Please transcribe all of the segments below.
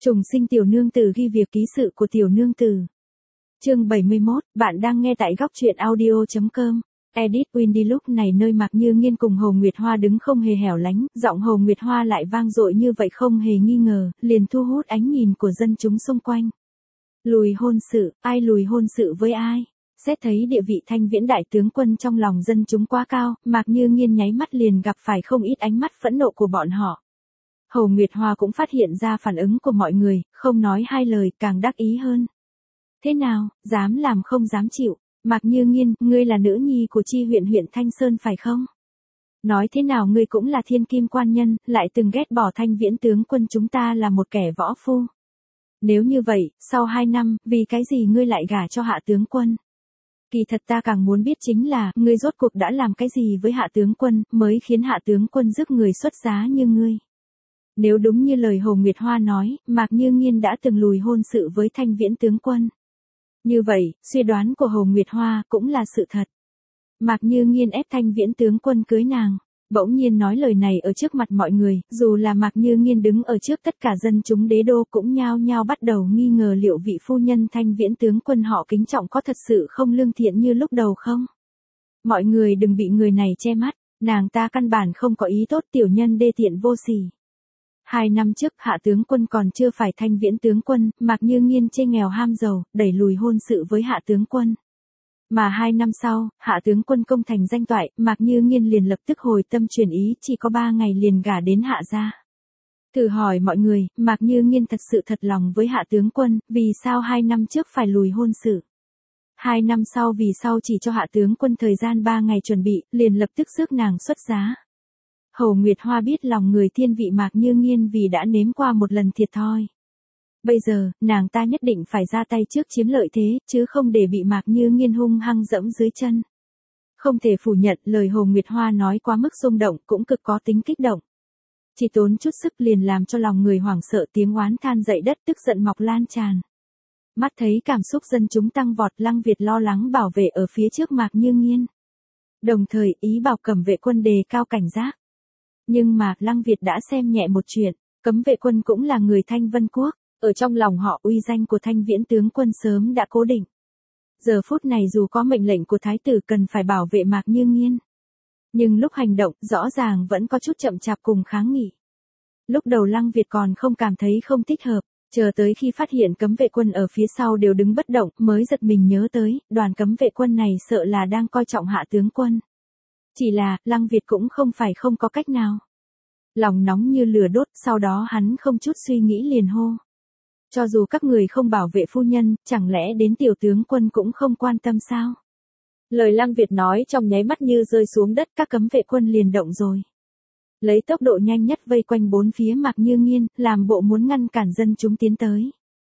Trùng sinh tiểu nương tử ghi việc ký sự của tiểu nương tử. Chương 71, bạn đang nghe tại góc truyện audio.com. Edit Windy lúc này nơi Mạc Như Nghiên cùng Hồ Nguyệt Hoa đứng không hề hẻo lánh, giọng Hồ Nguyệt Hoa lại vang dội như vậy không hề nghi ngờ, liền thu hút ánh nhìn của dân chúng xung quanh. Lùi hôn sự, ai lùi hôn sự với ai? Xét thấy địa vị Thanh Viễn đại tướng quân trong lòng dân chúng quá cao, Mạc Như Nghiên nháy mắt liền gặp phải không ít ánh mắt phẫn nộ của bọn họ. Hồ Nguyệt Hoa cũng phát hiện ra phản ứng của mọi người, không nói hai lời, càng đắc ý hơn. Thế nào, dám làm không dám chịu, Mạc Như Nghiên, ngươi là nữ nhi của chi huyện huyện Thanh Sơn phải không? Nói thế nào ngươi cũng là thiên kim quan nhân, lại từng ghét bỏ Thanh Viễn tướng quân chúng ta là một kẻ võ phu. Nếu như vậy, sau 2 năm, vì cái gì ngươi lại gả cho hạ tướng quân? Kỳ thật ta càng muốn biết chính là, ngươi rốt cuộc đã làm cái gì với hạ tướng quân, mới khiến hạ tướng quân giúp người xuất giá như ngươi. Nếu đúng như lời Hồ Nguyệt Hoa nói, Mạc Như Nghiên đã từng lùi hôn sự với Thanh Viễn tướng quân. Như vậy, suy đoán của Hồ Nguyệt Hoa cũng là sự thật. Mạc Như Nghiên ép Thanh Viễn tướng quân cưới nàng. Bỗng nhiên nói lời này ở trước mặt mọi người, dù là Mạc Như Nghiên đứng ở trước tất cả dân chúng đế đô cũng nhao nhao bắt đầu nghi ngờ liệu vị phu nhân Thanh Viễn tướng quân họ kính trọng có thật sự không lương thiện như lúc đầu không. Mọi người đừng bị người này che mắt, nàng ta căn bản không có ý tốt, tiểu nhân đê tiện vô sỉ. 2 năm trước hạ tướng quân còn chưa phải Thanh Viễn tướng quân, Mạc Như Nghiên chê nghèo ham giàu, đẩy lùi hôn sự với hạ tướng quân. Mà 2 năm sau, hạ tướng quân công thành danh toại, Mạc Như Nghiên liền lập tức hồi tâm chuyển ý, chỉ có 3 ngày liền gả đến hạ gia. Thử hỏi mọi người, Mạc Như Nghiên thật sự thật lòng với hạ tướng quân, vì sao 2 năm trước phải lùi hôn sự? 2 năm sau vì sao chỉ cho hạ tướng quân thời gian 3 ngày chuẩn bị, liền lập tức rước nàng xuất giá? Hồ Nguyệt Hoa biết lòng người thiên vị Mạc Như Nghiên vì đã nếm qua một lần thiệt thòi. Bây giờ, nàng ta nhất định phải ra tay trước chiếm lợi thế, chứ không để bị Mạc Như Nghiên hung hăng dẫm dưới chân. Không thể phủ nhận lời Hồ Nguyệt Hoa nói quá mức rung động, cũng cực có tính kích động. Chỉ tốn chút sức liền làm cho lòng người hoảng sợ, tiếng oán than dậy đất, tức giận mọc lan tràn. Mắt thấy cảm xúc dân chúng tăng vọt, Lăng Việt lo lắng bảo vệ ở phía trước Mạc Như Nghiên. Đồng thời ý bảo Cẩm Vệ Quân đề cao cảnh giác. Nhưng mà, Lăng Việt đã xem nhẹ một chuyện, Cấm Vệ Quân cũng là người Thanh Vân Quốc, ở trong lòng họ uy danh của Thanh Viễn tướng quân sớm đã cố định. Giờ phút này dù có mệnh lệnh của Thái tử cần phải bảo vệ Mạc Như Nghiên. Nhưng lúc hành động, rõ ràng vẫn có chút chậm chạp cùng kháng nghị. Lúc đầu Lăng Việt còn không cảm thấy không thích hợp, chờ tới khi phát hiện Cấm Vệ Quân ở phía sau đều đứng bất động, mới giật mình nhớ tới, đoàn Cấm Vệ Quân này sợ là đang coi trọng hạ tướng quân. Chỉ là, Lăng Việt cũng không phải không có cách nào. Lòng nóng như lửa đốt, sau đó hắn không chút suy nghĩ liền hô. Cho dù các người không bảo vệ phu nhân, chẳng lẽ đến tiểu tướng quân cũng không quan tâm sao? Lời Lăng Việt nói trong nháy mắt như rơi xuống đất, các Cấm Vệ Quân liền động rồi. Lấy tốc độ nhanh nhất vây quanh 4 phía Mạc Như Nghiên, làm bộ muốn ngăn cản dân chúng tiến tới.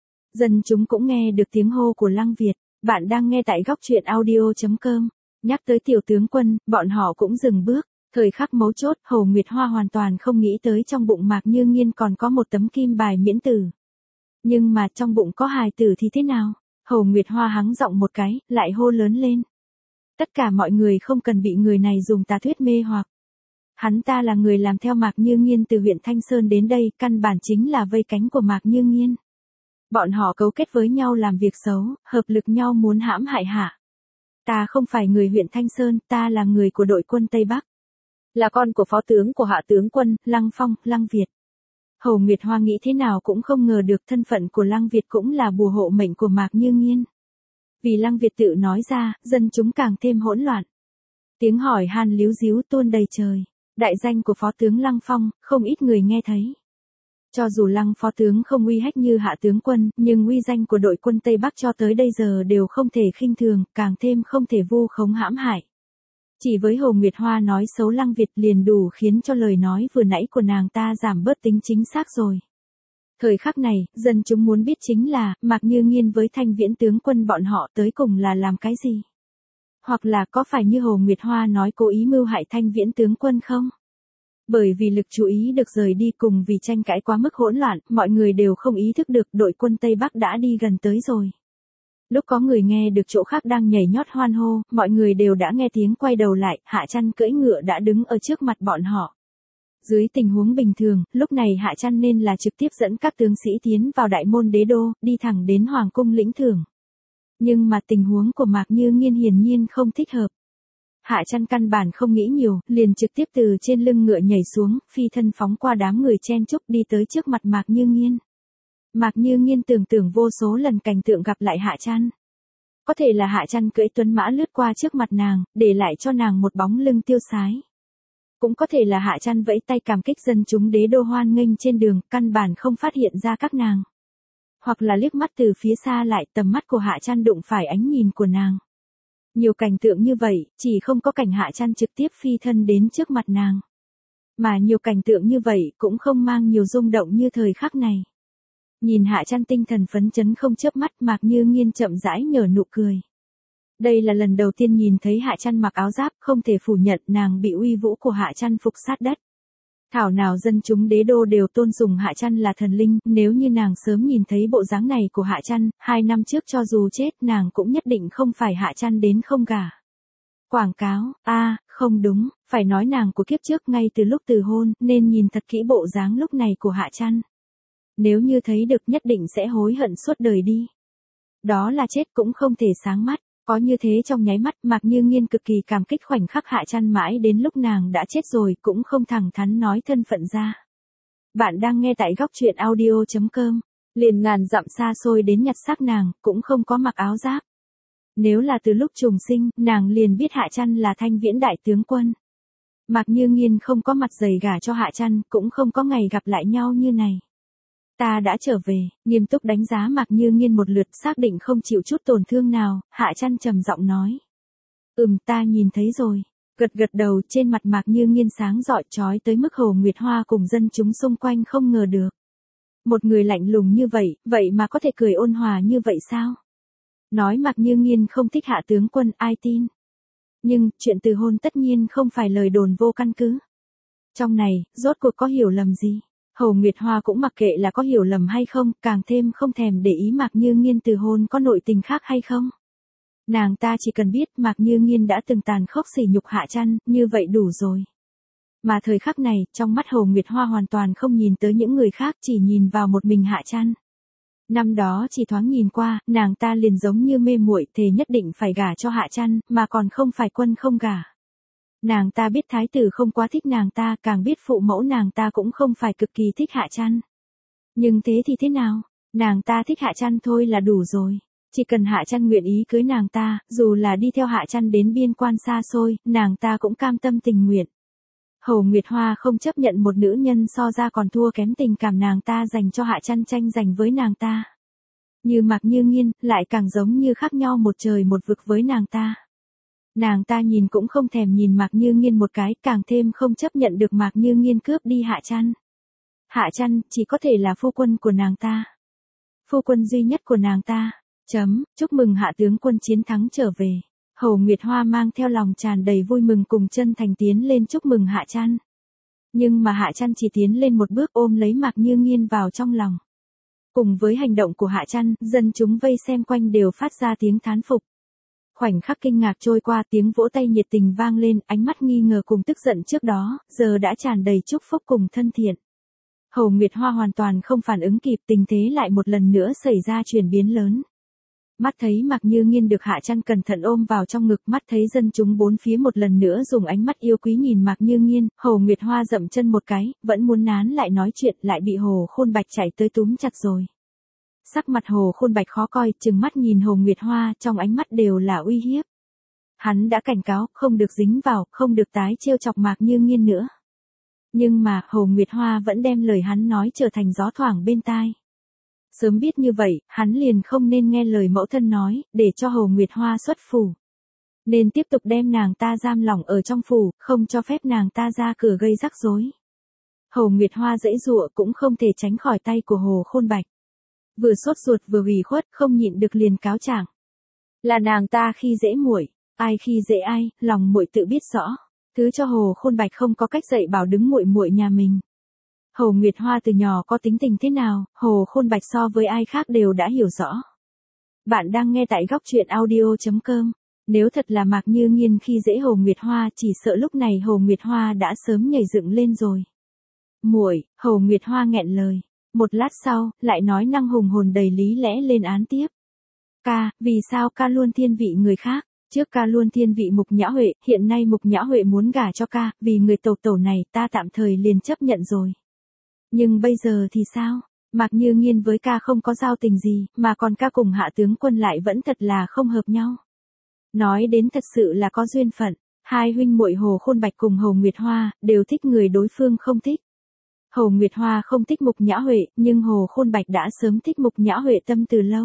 Dân chúng cũng nghe được tiếng hô của Lăng Việt, bạn đang nghe tại góc truyện audio.com. Nhắc tới tiểu tướng quân, bọn họ cũng dừng bước, thời khắc mấu chốt, Hồ Nguyệt Hoa hoàn toàn không nghĩ tới trong bụng Mạc Như Nghiên còn có một tấm kim bài miễn tử. Nhưng mà trong bụng có hài tử thì thế nào? Hồ Nguyệt Hoa hắng giọng một cái, lại hô lớn lên. Tất cả mọi người không cần bị người này dùng tà thuyết mê hoặc. Hắn ta là người làm theo Mạc Như Nghiên từ huyện Thanh Sơn đến đây, căn bản chính là vây cánh của Mạc Như Nghiên. Bọn họ cấu kết với nhau làm việc xấu, hợp lực nhau muốn hãm hại hạ. Ta không phải người huyện Thanh Sơn, ta là người của đội quân Tây Bắc. Là con của phó tướng của hạ tướng quân, Lăng Phong, Lăng Việt. Hồ Nguyệt Hoa nghĩ thế nào cũng không ngờ được thân phận của Lăng Việt cũng là bùa hộ mệnh của Mạc Như Nghiên. Vì Lăng Việt tự nói ra, dân chúng càng thêm hỗn loạn. Tiếng hỏi han líu díu tuôn đầy trời. Đại danh của phó tướng Lăng Phong, không ít người nghe thấy. Cho dù Lăng phó tướng không uy hách như hạ tướng quân, nhưng uy danh của đội quân Tây Bắc cho tới bây giờ đều không thể khinh thường, càng thêm không thể vu khống hãm hại. Chỉ với Hồ Nguyệt Hoa nói xấu Lăng Việt liền đủ khiến cho lời nói vừa nãy của nàng ta giảm bớt tính chính xác rồi. Thời khắc này, dân chúng muốn biết chính là, Mạc Như Nghiên với Thanh Viễn tướng quân bọn họ tới cùng là làm cái gì? Hoặc là có phải như Hồ Nguyệt Hoa nói cố ý mưu hại Thanh Viễn tướng quân không? Bởi vì lực chú ý được rời đi cùng vì tranh cãi quá mức hỗn loạn, mọi người đều không ý thức được đội quân Tây Bắc đã đi gần tới rồi. Lúc có người nghe được chỗ khác đang nhảy nhót hoan hô, mọi người đều đã nghe tiếng quay đầu lại, Hạ Chăn cưỡi ngựa đã đứng ở trước mặt bọn họ. Dưới tình huống bình thường, lúc này Hạ Trăn nên là trực tiếp dẫn các tướng sĩ tiến vào đại môn đế đô, đi thẳng đến hoàng cung lĩnh thưởng. Nhưng mà tình huống của Mạc Như Nghiên hiển nhiên không thích hợp. Hạ Trăn căn bản không nghĩ nhiều, liền trực tiếp từ trên lưng ngựa nhảy xuống, phi thân phóng qua đám người chen chúc đi tới trước mặt Mạc Như Nghiên. Mạc Như Nghiên tưởng tượng vô số lần cảnh tượng gặp lại Hạ Trăn. Có thể là Hạ Trăn cưỡi tuấn mã lướt qua trước mặt nàng, để lại cho nàng một bóng lưng tiêu sái. Cũng có thể là Hạ Trăn vẫy tay cảm kích dân chúng đế đô hoan nghênh trên đường, căn bản không phát hiện ra các nàng. Hoặc là liếc mắt từ phía xa lại, tầm mắt của Hạ Trăn đụng phải ánh nhìn của nàng. Nhiều cảnh tượng như vậy, chỉ không có cảnh Hạ Trăn trực tiếp phi thân đến trước mặt nàng. Mà nhiều cảnh tượng như vậy cũng không mang nhiều rung động như thời khắc này. Nhìn Hạ Trăn tinh thần phấn chấn không chớp mắt, Mạc Như Nghiên chậm rãi nở nụ cười. Đây là lần đầu tiên nhìn thấy Hạ Trăn mặc áo giáp, không thể phủ nhận nàng bị uy vũ của Hạ Trăn phục sát đất. Thảo nào dân chúng đế đô đều tôn sùng Hạ Trăn là thần linh, nếu như nàng sớm nhìn thấy bộ dáng này của Hạ Trăn, 2 năm trước cho dù chết nàng cũng nhất định không phải Hạ Trăn đến không gả. Quảng cáo, không đúng, phải nói nàng của kiếp trước ngay từ lúc từ hôn, nên nhìn thật kỹ bộ dáng lúc này của Hạ Trăn. Nếu như thấy được nhất định sẽ hối hận suốt đời đi. Đó là chết cũng không thể sáng mắt. Có như thế trong nháy mắt, Mạc Như Nghiên cực kỳ cảm kích khoảnh khắc Hạ Trăn mãi đến lúc nàng đã chết rồi cũng không thẳng thắn nói thân phận ra. Bạn đang nghe tại góc truyện audio.com, liền ngàn dặm xa xôi đến nhặt xác nàng, cũng không có mặc áo giáp. Nếu là từ lúc trùng sinh, nàng liền biết Hạ Trăn là Thanh Viễn đại tướng quân. Mạc Như Nghiên không có mặt dày gả cho Hạ Trăn, cũng không có ngày gặp lại nhau như này. Ta đã trở về, nghiêm túc đánh giá Mạc Như Nghiên một lượt, xác định không chịu chút tổn thương nào, Hạ Trăn trầm giọng nói. Ta nhìn thấy rồi. Gật gật đầu, trên mặt Mạc Như Nghiên sáng rọi chói tới mức Hồ Nguyệt Hoa cùng dân chúng xung quanh không ngờ được. Một người lạnh lùng như vậy mà có thể cười ôn hòa như vậy sao? Nói Mạc Như Nghiên không thích Hạ tướng quân, ai tin? Nhưng, chuyện từ hôn tất nhiên không phải lời đồn vô căn cứ. Trong này, rốt cuộc có hiểu lầm gì? Hồ Nguyệt Hoa cũng mặc kệ là có hiểu lầm hay không, càng thêm không thèm để ý Mạc Như Nghiên từ hôn có nội tình khác hay không. Nàng ta chỉ cần biết Mạc Như Nghiên đã từng tàn khốc sỉ nhục Hạ Trăn, như vậy đủ rồi. Mà thời khắc này, trong mắt Hồ Nguyệt Hoa hoàn toàn không nhìn tới những người khác, chỉ nhìn vào một mình Hạ Trăn. Năm đó chỉ thoáng nhìn qua, nàng ta liền giống như mê muội, thề nhất định phải gả cho Hạ Trăn, mà còn không phải quân không gả. Nàng ta biết thái tử không quá thích nàng ta, càng biết phụ mẫu nàng ta cũng không phải cực kỳ thích Hạ Trăn. Nhưng thế thì thế nào? Nàng ta thích Hạ Trăn thôi là đủ rồi. Chỉ cần Hạ Trăn nguyện ý cưới nàng ta, dù là đi theo Hạ Trăn đến biên quan xa xôi, nàng ta cũng cam tâm tình nguyện. Hồ Nguyệt Hoa không chấp nhận một nữ nhân so ra còn thua kém tình cảm nàng ta dành cho Hạ Trăn tranh giành với nàng ta. Như Mạc Như Nghiên, lại càng giống như khác nhau một trời một vực với nàng ta. Nàng ta nhìn cũng không thèm nhìn Mạc Như Nghiên một cái, càng thêm không chấp nhận được Mạc Như Nghiên cướp đi Hạ Trăn. Hạ Trăn chỉ có thể là phu quân của nàng ta. Phu quân duy nhất của nàng ta. Chúc mừng Hạ tướng quân chiến thắng trở về. Hồ Nguyệt Hoa mang theo lòng tràn đầy vui mừng cùng chân thành tiến lên chúc mừng Hạ Trăn. Nhưng mà Hạ Trăn chỉ tiến lên một bước ôm lấy Mạc Như Nghiên vào trong lòng. Cùng với hành động của Hạ Trăn, dân chúng vây xem quanh đều phát ra tiếng thán phục. Khoảnh khắc kinh ngạc trôi qua, tiếng vỗ tay nhiệt tình vang lên, ánh mắt nghi ngờ cùng tức giận trước đó, giờ đã tràn đầy chúc phúc cùng thân thiện. Hồ Nguyệt Hoa hoàn toàn không phản ứng kịp, tình thế lại một lần nữa xảy ra chuyển biến lớn. Mắt thấy Mạc Như Nghiên được Hạ Trăn cẩn thận ôm vào trong ngực, mắt thấy dân chúng bốn phía một lần nữa dùng ánh mắt yêu quý nhìn Mạc Như Nghiên, Hồ Nguyệt Hoa dậm chân một cái, vẫn muốn nán lại nói chuyện, lại bị Hồ Khôn Bạch chạy tới túm chặt rồi. Sắc mặt Hồ Khôn Bạch khó coi, trừng mắt nhìn Hồ Nguyệt Hoa, trong ánh mắt đều là uy hiếp. Hắn đã cảnh cáo, không được dính vào, không được tái trêu chọc Mạc Như Nghiên nữa. Nhưng mà, Hồ Nguyệt Hoa vẫn đem lời hắn nói trở thành gió thoảng bên tai. Sớm biết như vậy, hắn liền không nên nghe lời mẫu thân nói, để cho Hồ Nguyệt Hoa xuất phủ. Nên tiếp tục đem nàng ta giam lỏng ở trong phủ, không cho phép nàng ta ra cửa gây rắc rối. Hồ Nguyệt Hoa giãy giụa cũng không thể tránh khỏi tay của Hồ Khôn Bạch. Vừa sốt ruột vừa ủy khuất, không nhịn được liền cáo trạng. Là nàng ta khi dễ muội, ai khi dễ ai, lòng muội tự biết rõ. Thứ cho Hồ Khôn Bạch không có cách dạy bảo đứng muội muội nhà mình. Hồ Nguyệt Hoa từ nhỏ có tính tình thế nào, Hồ Khôn Bạch so với ai khác đều đã hiểu rõ. Bạn đang nghe tại góc truyện audio.com. Nếu thật là Mạc Như Nghiên khi dễ Hồ Nguyệt Hoa, chỉ sợ lúc này Hồ Nguyệt Hoa đã sớm nhảy dựng lên rồi. Muội, Hồ Nguyệt Hoa nghẹn lời. Một lát sau, lại nói năng hùng hồn đầy lý lẽ lên án tiếp. Ca, vì sao ca luôn thiên vị người khác? Trước ca luôn thiên vị Mục Nhã Huệ, hiện nay Mục Nhã Huệ muốn gả cho ca, vì người tẩu tẩu này ta tạm thời liền chấp nhận rồi. Nhưng bây giờ thì sao? Mạc Như Nghiên với ca không có giao tình gì, mà còn ca cùng Hạ tướng quân lại vẫn thật là không hợp nhau. Nói đến thật sự là có duyên phận, hai huynh muội Hồ Khôn Bạch cùng Hồ Nguyệt Hoa, đều thích người đối phương không thích. Hồ Nguyệt Hoa không thích Mục Nhã Huệ, nhưng Hồ Khôn Bạch đã sớm thích Mục Nhã Huệ tâm từ lâu.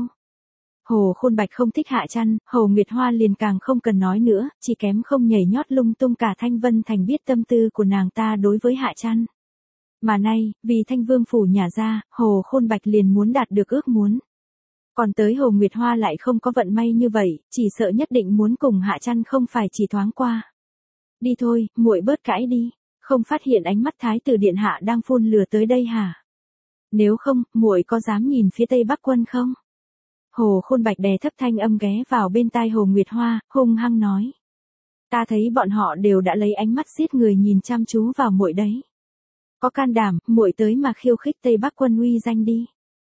Hồ Khôn Bạch không thích Hạ Trăn, Hồ Nguyệt Hoa liền càng không cần nói nữa, chỉ kém không nhảy nhót lung tung cả Thanh Vân Thành biết tâm tư của nàng ta đối với Hạ Trăn. Mà nay, vì Thanh Vương phủ nhả ra, Hồ Khôn Bạch liền muốn đạt được ước muốn. Còn tới Hồ Nguyệt Hoa lại không có vận may như vậy, chỉ sợ nhất định muốn cùng Hạ Trăn không phải chỉ thoáng qua. Đi thôi, muội bớt cãi đi, không phát hiện ánh mắt thái tử điện hạ đang phun lửa tới đây hả? Nếu không, muội có dám nhìn phía Tây Bắc quân không? Hồ Khôn Bạch đè thấp thanh âm ghé vào bên tai Hồ Nguyệt Hoa, hung hăng nói. Ta thấy bọn họ đều đã lấy ánh mắt giết người nhìn chăm chú vào muội đấy. Có can đảm, muội tới mà khiêu khích Tây Bắc quân uy danh đi.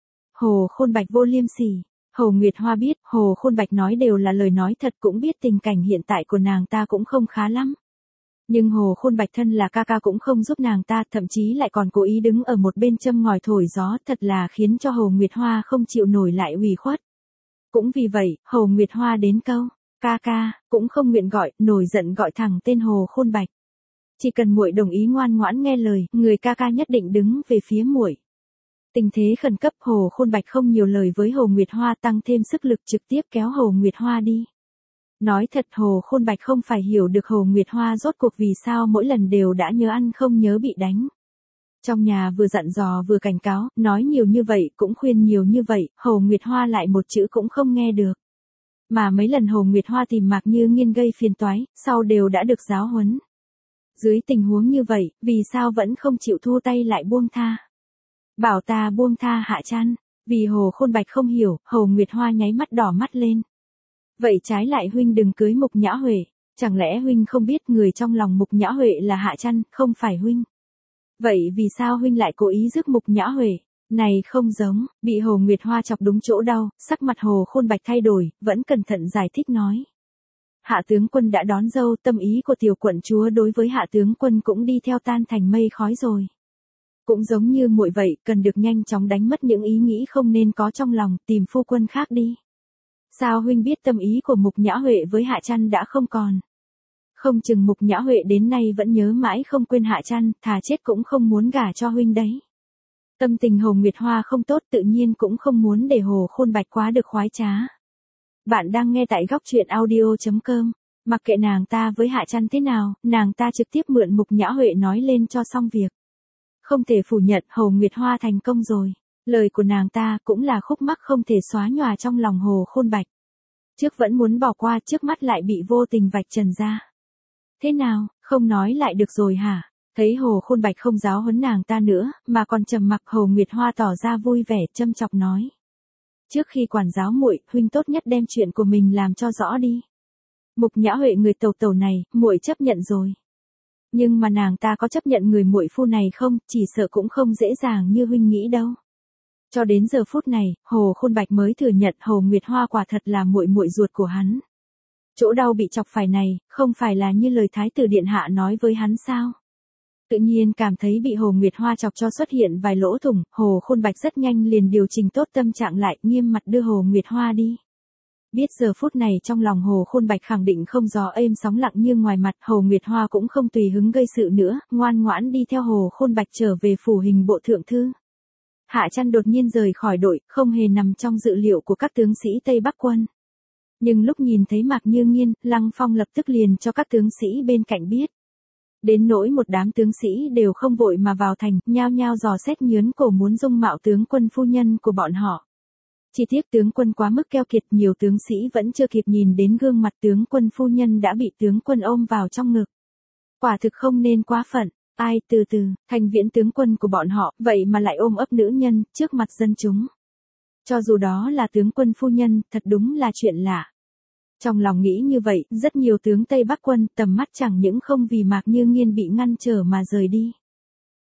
Hồ Khôn Bạch vô liêm sỉ. Hồ Nguyệt Hoa biết, Hồ Khôn Bạch nói đều là lời nói thật, cũng biết tình cảnh hiện tại của nàng ta cũng không khá lắm. Nhưng Hồ Khôn Bạch thân là ca ca cũng không giúp nàng ta, thậm chí lại còn cố ý đứng ở một bên châm ngòi thổi gió, thật là khiến cho Hồ Nguyệt Hoa không chịu nổi lại ủy khuất. Cũng vì vậy, Hồ Nguyệt Hoa đến câu, ca ca, cũng không nguyện gọi, nổi giận gọi thẳng tên Hồ Khôn Bạch. Chỉ cần muội đồng ý ngoan ngoãn nghe lời, người ca ca nhất định đứng về phía muội. Tình thế khẩn cấp, Hồ Khôn Bạch không nhiều lời với Hồ Nguyệt Hoa, tăng thêm sức lực trực tiếp kéo Hồ Nguyệt Hoa đi. Nói thật, Hồ Khôn Bạch không phải hiểu được Hồ Nguyệt Hoa rốt cuộc vì sao mỗi lần đều đã nhớ ăn không nhớ bị đánh. Trong nhà vừa dặn dò vừa cảnh cáo, nói nhiều như vậy, cũng khuyên nhiều như vậy, Hồ Nguyệt Hoa lại một chữ cũng không nghe được. Mà mấy lần Hồ Nguyệt Hoa tìm Mạc Như Nghiên gây phiền toái, sau đều đã được giáo huấn. Dưới tình huống như vậy, vì sao vẫn không chịu thu tay lại buông tha? Bảo ta buông tha Hạ Trăn, vì Hồ Khôn Bạch không hiểu, Hồ Nguyệt Hoa nháy mắt đỏ mắt lên. Vậy trái lại huynh đừng cưới Mục Nhã Huệ, chẳng lẽ huynh không biết người trong lòng Mục Nhã Huệ là Hạ Trăn, không phải huynh? Vậy vì sao huynh lại cố ý rước Mục Nhã Huệ? Này không giống, bị Hồ Nguyệt Hoa chọc đúng chỗ đau, sắc mặt Hồ Khôn Bạch thay đổi, vẫn cẩn thận giải thích nói. Hạ tướng quân đã đón dâu, tâm ý của tiểu quận chúa đối với Hạ tướng quân cũng đi theo tan thành mây khói rồi. Cũng giống như muội vậy, cần được nhanh chóng đánh mất những ý nghĩ không nên có trong lòng, tìm phu quân khác đi. Sao huynh biết tâm ý của Mục Nhã Huệ với Hạ Trăn đã không còn? Không chừng Mục Nhã Huệ đến nay vẫn nhớ mãi không quên Hạ Trăn, thà chết cũng không muốn gả cho huynh đấy. Tâm tình Hồ Nguyệt Hoa không tốt, tự nhiên cũng không muốn để Hồ Khôn Bạch quá được khoái trá. Bạn đang nghe tại góc truyện audio.com. Mặc kệ nàng ta với Hạ Trăn thế nào, nàng ta trực tiếp mượn Mục Nhã Huệ nói lên cho xong việc. Không thể phủ nhận, Hồ Nguyệt Hoa thành công rồi. Lời của nàng ta cũng là khúc mắc không thể xóa nhòa trong lòng Hồ Khôn Bạch. Trước vẫn muốn bỏ qua, trước mắt lại bị vô tình vạch trần ra. Thế nào, không nói lại được rồi hả? Thấy Hồ Khôn Bạch không giáo huấn nàng ta nữa, mà còn trầm mặc, Hồ Nguyệt Hoa tỏ ra vui vẻ, châm chọc nói. Trước khi quản giáo muội, huynh tốt nhất đem chuyện của mình làm cho rõ đi. Mục Nhã Huệ người tẩu tẩu này, muội chấp nhận rồi. Nhưng mà nàng ta có chấp nhận người muội phu này không, chỉ sợ cũng không dễ dàng như huynh nghĩ đâu. Cho đến giờ phút này, Hồ Khôn Bạch mới thừa nhận Hồ Nguyệt Hoa quả thật là muội muội ruột của hắn. Chỗ đau bị chọc phải này, không phải là như lời thái tử điện hạ nói với hắn sao? Tự nhiên cảm thấy bị Hồ Nguyệt Hoa chọc cho xuất hiện vài lỗ thủng, Hồ Khôn Bạch rất nhanh liền điều chỉnh tốt tâm trạng lại, nghiêm mặt đưa Hồ Nguyệt Hoa đi. Biết giờ phút này trong lòng Hồ Khôn Bạch khẳng định không gió êm sóng lặng như ngoài mặt, Hồ Nguyệt Hoa cũng không tùy hứng gây sự nữa, ngoan ngoãn đi theo Hồ Khôn Bạch trở về phủ hình bộ thượng thư. Hạ Trăn đột nhiên rời khỏi đội, không hề nằm trong dự liệu của các tướng sĩ Tây Bắc quân. Nhưng lúc nhìn thấy Mạc Như Nghiên, Lăng Phong lập tức liền cho các tướng sĩ bên cạnh biết. Đến nỗi một đám tướng sĩ đều không vội mà vào thành, nhao nhao dò xét nhướn cổ muốn dung mạo tướng quân phu nhân của bọn họ. Chỉ tiếc tướng quân quá mức keo kiệt, nhiều tướng sĩ vẫn chưa kịp nhìn đến gương mặt tướng quân phu nhân đã bị tướng quân ôm vào trong ngực. Quả thực không nên quá phận, ai từ từ, thành viễn tướng quân của bọn họ, vậy mà lại ôm ấp nữ nhân, trước mặt dân chúng. Cho dù đó là tướng quân phu nhân, thật đúng là chuyện lạ. Trong lòng nghĩ như vậy, rất nhiều tướng Tây Bắc quân tầm mắt chẳng những không vì Mạc Như Nghiên bị ngăn trở mà rời đi.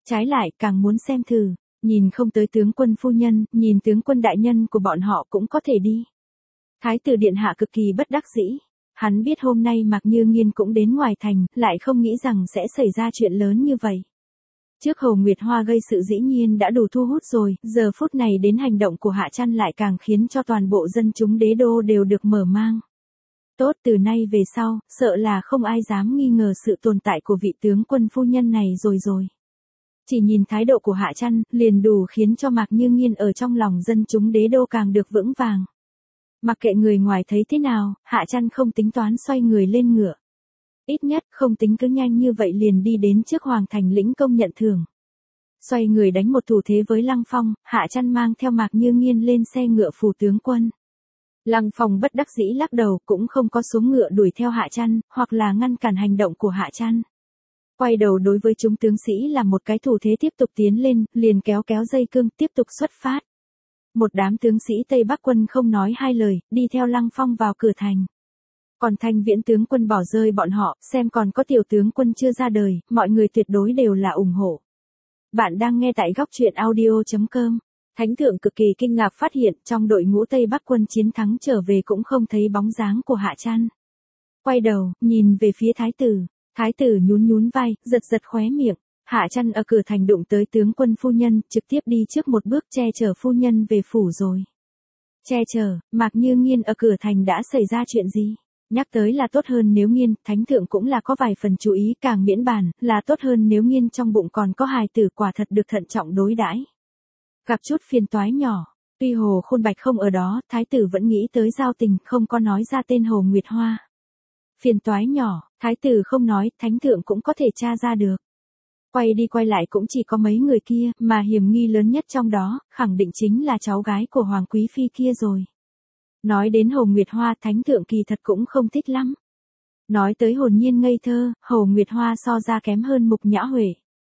Trái lại càng muốn xem thử, nhìn không tới tướng quân phu nhân, nhìn tướng quân đại nhân của bọn họ cũng có thể đi. Thái tử điện hạ cực kỳ bất đắc dĩ. Hắn biết hôm nay Mạc Như Nghiên cũng đến ngoài thành, lại không nghĩ rằng sẽ xảy ra chuyện lớn như vậy. Trước Hồ Nguyệt Hoa gây sự dĩ nhiên đã đủ thu hút rồi, giờ phút này đến hành động của Hạ Trăn lại càng khiến cho toàn bộ dân chúng đế đô đều được mở mang. Tốt, từ nay về sau, sợ là không ai dám nghi ngờ sự tồn tại của vị tướng quân phu nhân này rồi. Chỉ nhìn thái độ của Hạ Trăn, liền đủ khiến cho Mạc Như Nghiên ở trong lòng dân chúng đế đô càng được vững vàng. Mặc kệ người ngoài thấy thế nào, Hạ Trăn không tính toán xoay người lên ngựa. Ít nhất không tính cứ nhanh như vậy liền đi đến trước Hoàng Thành lĩnh công nhận thưởng. Xoay người đánh một thủ thế với Lăng Phong, Hạ Trăn mang theo Mạc Như Nghiên lên xe ngựa phủ tướng quân. Lăng Phong bất đắc dĩ lắc đầu, cũng không có xuống ngựa đuổi theo Hạ Trăn, hoặc là ngăn cản hành động của Hạ Trăn. Quay đầu đối với chúng tướng sĩ là một cái thủ thế tiếp tục tiến lên, liền kéo dây cương tiếp tục xuất phát. Một đám tướng sĩ Tây Bắc quân không nói hai lời, đi theo Lăng Phong vào cửa thành. Còn Thanh Viễn tướng quân bỏ rơi bọn họ, xem còn có tiểu tướng quân chưa ra đời, mọi người tuyệt đối đều là ủng hộ. Bạn đang nghe tại góc truyện audio.com. Thánh thượng cực kỳ kinh ngạc phát hiện trong đội ngũ Tây Bắc quân chiến thắng trở về cũng không thấy bóng dáng của Hạ Trăn. Quay đầu, nhìn về phía thái tử nhún vai, giật khóe miệng. Hạ Trăn ở cửa thành đụng tới tướng quân phu nhân, trực tiếp đi trước một bước che chở phu nhân về phủ rồi. Che chở, Mạc Như Nghiên ở cửa thành đã xảy ra chuyện gì? Nhắc tới là tốt hơn nếu Nghiên, thánh thượng cũng là có vài phần chú ý, càng miễn bàn, là tốt hơn nếu Nghiên trong bụng còn có hài tử, quả thật được thận trọng đối đãi. Gặp chút phiền toái nhỏ, tuy Hồ Khôn Bạch không ở đó, thái tử vẫn nghĩ tới giao tình, không có nói ra tên Hồ Nguyệt Hoa. Phiền toái nhỏ, thái tử không nói, thánh thượng cũng có thể tra ra được. Quay đi quay lại cũng chỉ có mấy người kia, mà hiểm nghi lớn nhất trong đó, khẳng định chính là cháu gái của Hoàng Quý Phi kia rồi. Nói đến Hồ Nguyệt Hoa, thánh thượng kỳ thật cũng không thích lắm. Nói tới hồn nhiên ngây thơ, Hồ Nguyệt Hoa so ra kém hơn Mục Nhã Huệ.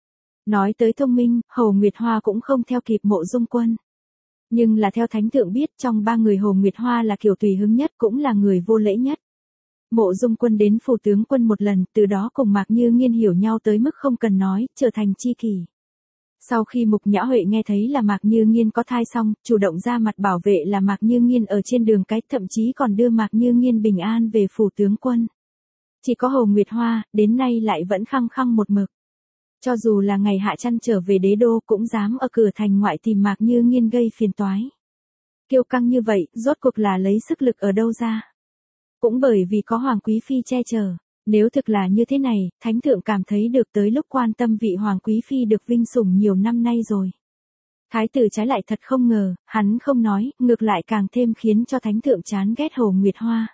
Nói tới thông minh, Hồ Nguyệt Hoa cũng không theo kịp Mộ Dung Quân. Nhưng là theo thánh thượng biết, trong ba người Hồ Nguyệt Hoa là kiểu tùy hứng nhất, cũng là người vô lễ nhất. Mộ Dung Quân đến phủ tướng quân một lần, từ đó cùng Mạc Như Nghiên hiểu nhau tới mức không cần nói, trở thành tri kỷ. Sau khi Mục Nhã Huệ nghe thấy là Mạc Như Nghiên có thai xong, chủ động ra mặt bảo vệ là Mạc Như Nghiên ở trên đường cái, thậm chí còn đưa Mạc Như Nghiên bình an về phủ tướng quân. Chỉ có Hồ Nguyệt Hoa, đến nay lại vẫn khăng khăng một mực. Cho dù là ngày Hạ Trăn trở về đế đô cũng dám ở cửa thành ngoại tìm Mạc Như Nghiên gây phiền toái. Kiêu căng như vậy, rốt cuộc là lấy sức lực ở đâu ra? Cũng bởi vì có Hoàng Quý Phi che chở. Nếu thực là như thế này, thánh thượng cảm thấy được tới lúc quan tâm vị Hoàng Quý Phi được vinh sủng nhiều năm nay rồi. Thái tử trái lại thật không ngờ, hắn không nói, ngược lại càng thêm khiến cho thánh thượng chán ghét Hồ Nguyệt Hoa.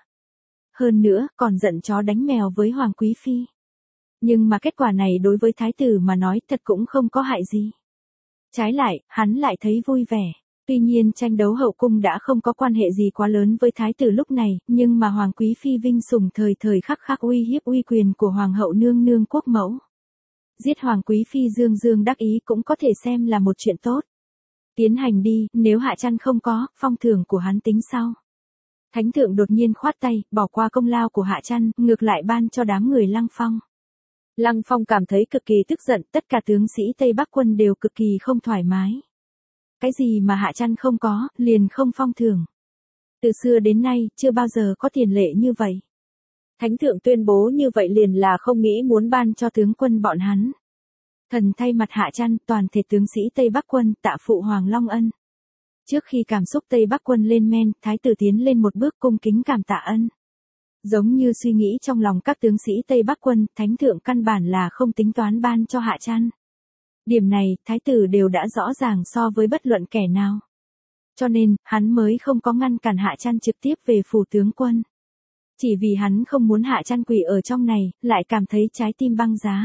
Hơn nữa, còn giận chó đánh mèo với Hoàng Quý Phi. Nhưng mà kết quả này đối với thái tử mà nói thật cũng không có hại gì. Trái lại, hắn lại thấy vui vẻ. Tuy nhiên tranh đấu hậu cung đã không có quan hệ gì quá lớn với thái tử lúc này, nhưng mà Hoàng Quý Phi vinh sủng thời khắc uy hiếp uy quyền của Hoàng hậu nương nương quốc mẫu. Giết Hoàng Quý Phi dương đắc ý cũng có thể xem là một chuyện tốt. Tiến hành đi, nếu Hạ Trăn không có, phong thưởng của hắn tính sau. Thánh thượng đột nhiên khoát tay, bỏ qua công lao của Hạ Trăn, ngược lại ban cho đám người Lăng Phong. Lăng Phong cảm thấy cực kỳ tức giận, tất cả tướng sĩ Tây Bắc quân đều cực kỳ không thoải mái. Cái gì mà Hạ Trăn không có, liền không phong thưởng. Từ xưa đến nay, chưa bao giờ có tiền lệ như vậy. Thánh thượng tuyên bố như vậy liền là không nghĩ muốn ban cho tướng quân bọn hắn. Thần thay mặt Hạ Trăn, toàn thể tướng sĩ Tây Bắc quân, tạ phụ Hoàng Long Ân. Trước khi cảm xúc Tây Bắc quân lên men, thái tử tiến lên một bước cung kính cảm tạ ân. Giống như suy nghĩ trong lòng các tướng sĩ Tây Bắc quân, thánh thượng căn bản là không tính toán ban cho Hạ Trăn. Điểm này, thái tử đều đã rõ ràng so với bất luận kẻ nào. Cho nên, hắn mới không có ngăn cản Hạ Trăn trực tiếp về phủ tướng quân. Chỉ vì hắn không muốn Hạ Trăn quỳ ở trong này, lại cảm thấy trái tim băng giá.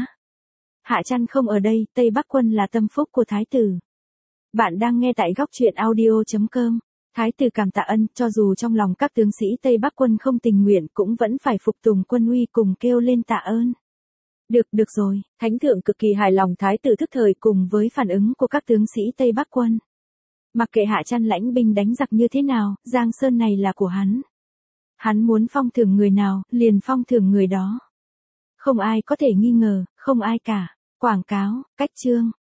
Hạ Trăn không ở đây, Tây Bắc quân là tâm phúc của thái tử. Bạn đang nghe tại góc truyện audio.com. Thái tử cảm tạ ân, cho dù trong lòng các tướng sĩ Tây Bắc quân không tình nguyện cũng vẫn phải phục tùng quân uy cùng kêu lên tạ ơn. Được rồi, thánh thượng cực kỳ hài lòng thái tử thức thời cùng với phản ứng của các tướng sĩ Tây Bắc quân. Mặc kệ Hạ Trăn lãnh binh đánh giặc như thế nào, Giang Sơn này là của hắn. Hắn muốn phong thưởng người nào, liền phong thưởng người đó. Không ai có thể nghi ngờ, không ai cả. Quảng cáo, cách chương.